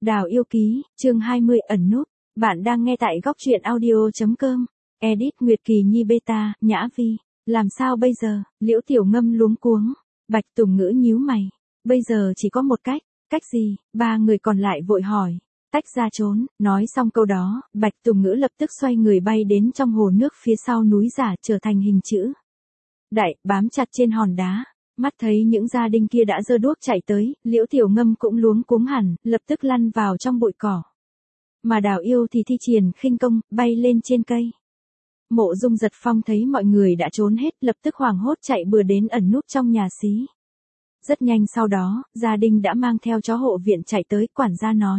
Đào yêu ký, chương 20 ẩn núp. Bạn đang nghe tại góc truyện audio.com. Edit Nguyệt Kỳ Nhi Beta, Nhã Vi. Làm sao bây giờ? Liễu Tiểu Ngâm luống cuống. Bạch Tùng Ngữ nhíu mày. Bây giờ chỉ có một cách. Cách gì? Ba người còn lại vội hỏi. Tách ra trốn. Nói xong câu đó, Bạch Tùng Ngữ lập tức xoay người bay đến trong hồ nước phía sau núi giả trở thành hình chữ đại, bám chặt trên hòn đá. Mắt thấy những gia đình kia đã giơ đuốc chạy tới, Liễu Tiểu Ngâm cũng luống cuống hẳn, lập tức lăn vào trong bụi cỏ. Mà Đào Yêu thì thi triển khinh công, bay lên trên cây. Mộ Dung Giật Phong thấy mọi người đã trốn hết, lập tức hoảng hốt chạy bừa đến ẩn núp trong nhà xí. Rất nhanh sau đó, gia đình đã mang theo chó hộ viện chạy tới, quản gia nói.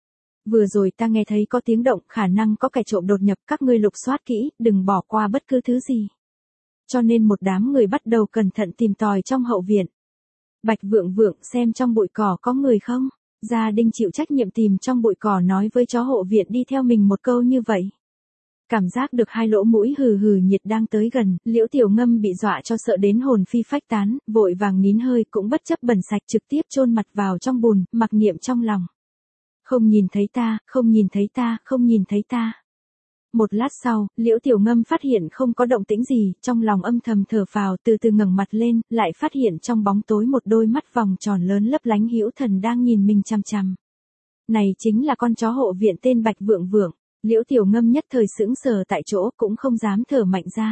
Vừa rồi ta nghe thấy có tiếng động, khả năng có kẻ trộm đột nhập, các ngươi lục soát kỹ, đừng bỏ qua bất cứ thứ gì. Cho nên một đám người bắt đầu cẩn thận tìm tòi trong hậu viện. Bạch Vượng Vượng xem trong bụi cỏ có người không? Gia đình chịu trách nhiệm tìm trong bụi cỏ nói với chó hộ viện đi theo mình một câu như vậy. Cảm giác được hai lỗ mũi hừ hừ nhiệt đang tới gần, Liễu Tiểu Ngâm bị dọa cho sợ đến hồn phi phách tán, vội vàng nín hơi cũng bất chấp bẩn sạch trực tiếp chôn mặt vào trong bùn, mặc niệm trong lòng. Không nhìn thấy ta, không nhìn thấy ta, không nhìn thấy ta. Một lát sau, Liễu Tiểu Ngâm phát hiện không có động tĩnh gì, trong lòng âm thầm thở phào, từ từ ngẩng mặt lên, lại phát hiện trong bóng tối một đôi mắt vòng tròn lớn lấp lánh hữu thần đang nhìn mình chằm chằm. Này chính là con chó hộ viện tên Bạch Vượng Vượng. Liễu Tiểu Ngâm nhất thời sững sờ tại chỗ, cũng không dám thở mạnh ra.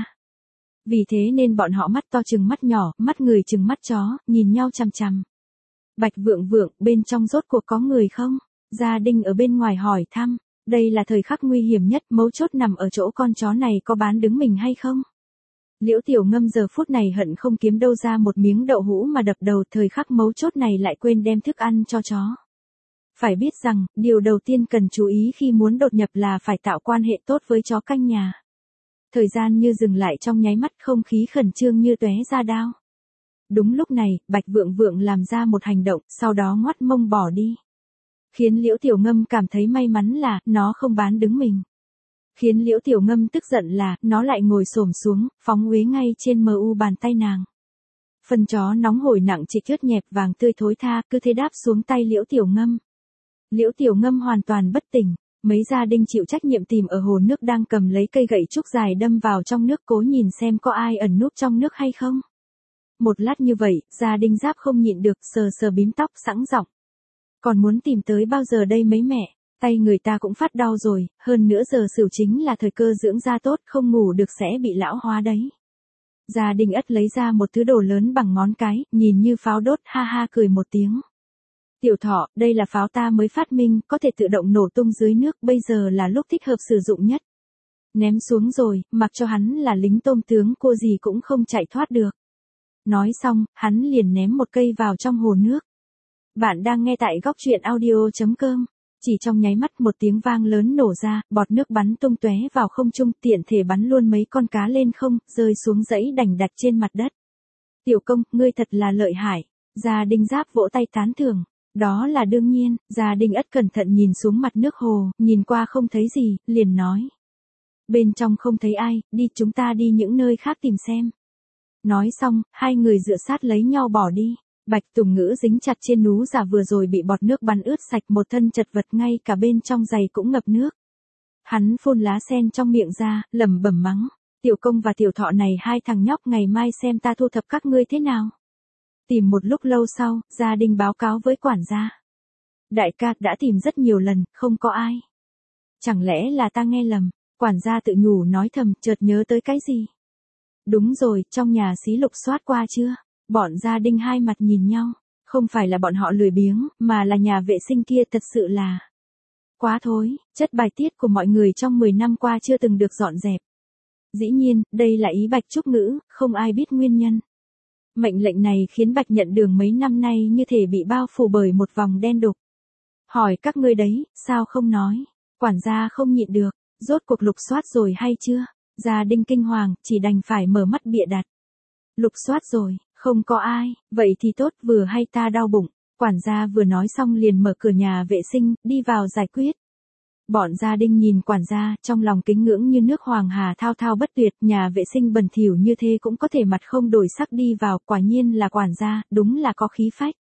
Vì thế nên bọn họ mắt to chừng mắt nhỏ, mắt người chừng mắt chó, nhìn nhau chằm chằm. Bạch Vượng Vượng, bên trong rốt cuộc có người không? Gia đình ở bên ngoài hỏi thăm. Đây là thời khắc nguy hiểm nhất, mấu chốt nằm ở chỗ con chó này có bán đứng mình hay không? Liễu Tiểu Ngâm giờ phút này hận không kiếm đâu ra một miếng đậu hũ mà đập đầu, thời khắc mấu chốt này lại quên đem thức ăn cho chó. Phải biết rằng, điều đầu tiên cần chú ý khi muốn đột nhập là phải tạo quan hệ tốt với chó canh nhà. Thời gian như dừng lại trong nháy mắt, không khí khẩn trương như tóe ra đao. Đúng lúc này, Bạch Vượng Vượng làm ra một hành động, sau đó ngoắt mông bỏ đi. Khiến Liễu Tiểu Ngâm cảm thấy may mắn là, nó không bán đứng mình. Khiến Liễu Tiểu Ngâm tức giận là, nó lại ngồi xổm xuống, phóng uế ngay trên mu bàn tay nàng. Phần chó nóng hổi nặng trịch ướt nhẹp vàng tươi thối tha, cứ thế đáp xuống tay Liễu Tiểu Ngâm. Liễu Tiểu Ngâm hoàn toàn bất tỉnh, mấy gia đình chịu trách nhiệm tìm ở hồ nước đang cầm lấy cây gậy trúc dài đâm vào trong nước cố nhìn xem có ai ẩn núp trong nước hay không. Một lát như vậy, gia đình Giáp không nhịn được, sờ sờ bím tóc sẵn giọng. Còn muốn tìm tới bao giờ đây mấy mẹ, tay người ta cũng phát đau rồi, hơn nữa giờ sửu chính là thời cơ dưỡng da tốt, không ngủ được sẽ bị lão hóa đấy. Gia đình Ất lấy ra một thứ đồ lớn bằng ngón cái, nhìn như pháo đốt, ha ha cười một tiếng. Tiểu Thọ, đây là pháo ta mới phát minh, có thể tự động nổ tung dưới nước, bây giờ là lúc thích hợp sử dụng nhất. Ném xuống rồi, mặc cho hắn là lính tôm tướng cô gì cũng không chạy thoát được. Nói xong, hắn liền ném một cây vào trong hồ nước. Bạn đang nghe tại góc truyện audio.com. Chỉ trong nháy mắt một tiếng vang lớn nổ ra, bọt nước bắn tung tóe vào không trung, tiện thể bắn luôn mấy con cá lên không, rơi xuống dãy đành đặt trên mặt đất. Tiểu Công, ngươi thật là lợi hại. Gia đình Giáp vỗ tay tán thưởng. Đó là đương nhiên, gia đình Ất cẩn thận nhìn xuống mặt nước hồ, nhìn qua không thấy gì, liền nói. Bên trong không thấy ai, đi chúng ta đi những nơi khác tìm xem. Nói xong, hai người dựa sát lấy nhau bỏ đi. Bạch Tùng Ngữ dính chặt trên nú giả vừa rồi bị bọt nước bắn ướt sạch, một thân chật vật, ngay cả bên trong giày cũng ngập nước. Hắn phun lá sen trong miệng ra, lẩm bẩm mắng. Tiểu Công và Tiểu Thọ này, hai thằng nhóc, ngày mai xem ta thu thập các ngươi thế nào. Tìm một lúc lâu sau, gia đình báo cáo với quản gia. Đại ca, đã tìm rất nhiều lần, không có ai. Chẳng lẽ là ta nghe lầm? Quản gia tự nhủ nói thầm, chợt nhớ tới cái gì. Đúng rồi, trong nhà xí lục soát qua chưa? Bọn gia đình hai mặt nhìn nhau, không phải là bọn họ lười biếng, mà là nhà vệ sinh kia thật sự là quá thối, chất bài tiết của mọi người trong 10 năm qua chưa từng được dọn dẹp. Dĩ nhiên, đây là ý Bạch Trúc Ngữ, không ai biết nguyên nhân. Mệnh lệnh này khiến Bạch Nhận Đường mấy năm nay như thể bị bao phủ bởi một vòng đen đục. Hỏi các ngươi đấy, sao không nói? Quản gia không nhịn được, rốt cuộc lục soát rồi hay chưa? Gia đình kinh hoàng, chỉ đành phải mở mắt bịa đặt. Lục soát rồi, không có ai, vậy thì tốt, vừa hay ta đau bụng. Quản gia vừa nói xong liền mở cửa nhà vệ sinh, đi vào giải quyết. Bọn gia đình nhìn quản gia, trong lòng kính ngưỡng như nước hoàng hà thao thao bất tuyệt, nhà vệ sinh bẩn thỉu như thế cũng có thể mặt không đổi sắc đi vào, quả nhiên là quản gia, đúng là có khí phách.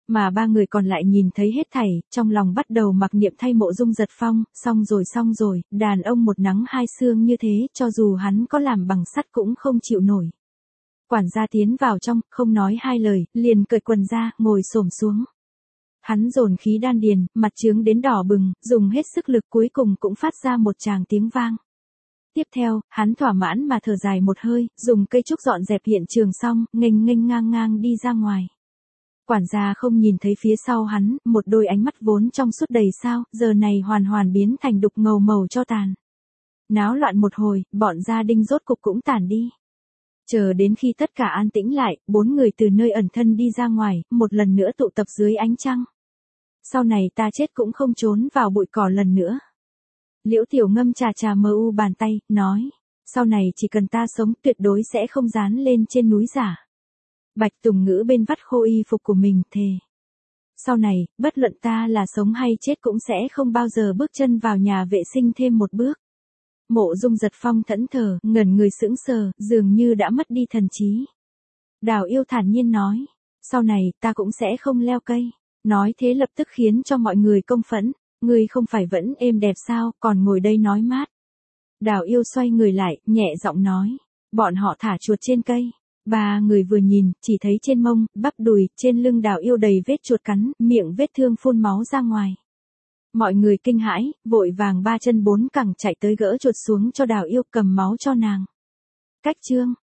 Mà ba người còn lại nhìn thấy hết thảy, trong lòng bắt đầu mặc niệm thay Mộ Dung Giật Phong, xong rồi, đàn ông một nắng hai sương như thế, cho dù hắn có làm bằng sắt cũng không chịu nổi. Quản gia tiến vào trong, không nói hai lời, liền cởi quần ra, ngồi xổm xuống. Hắn dồn khí đan điền, mặt trướng đến đỏ bừng, dùng hết sức lực cuối cùng cũng phát ra một tràng tiếng vang. Tiếp theo, hắn thỏa mãn mà thở dài một hơi, dùng cây trúc dọn dẹp hiện trường xong, nghênh ngang đi ra ngoài. Quản gia không nhìn thấy phía sau hắn, một đôi ánh mắt vốn trong suốt đầy sao, giờ này hoàn biến thành đục ngầu màu cho tàn. Náo loạn một hồi, bọn gia đình rốt cục cũng tản đi. Chờ đến khi tất cả an tĩnh lại, 4 người từ nơi ẩn thân đi ra ngoài, một lần nữa tụ tập dưới ánh trăng. Sau này ta chết cũng không trốn vào bụi cỏ lần nữa. Liễu Tiểu Ngâm chà mờ u bàn tay, nói. Sau này chỉ cần ta sống tuyệt đối sẽ không dán lên trên núi giả. Bạch Tùng Ngữ bên vắt khô y phục của mình thề. Sau này, bất luận ta là sống hay chết cũng sẽ không bao giờ bước chân vào nhà vệ sinh thêm một bước. Mộ Dung Giật Phong thẫn thờ, ngẩn người sững sờ, dường như đã mất đi thần trí. Đào Yêu thản nhiên nói. Sau này, ta cũng sẽ không leo cây. Nói thế lập tức khiến cho mọi người công phẫn. Ngươi không phải vẫn êm đẹp sao, còn ngồi đây nói mát. Đào Yêu xoay người lại, nhẹ giọng nói. Bọn họ thả chuột trên cây. Ba người vừa nhìn, chỉ thấy trên mông, bắp đùi, trên lưng Đào Yêu đầy vết chuột cắn, miệng vết thương phun máu ra ngoài. Mọi người kinh hãi, vội vàng 3 chân 4 cẳng chạy tới gỡ chuột xuống cho Đào Yêu, cầm máu cho nàng. Cách chương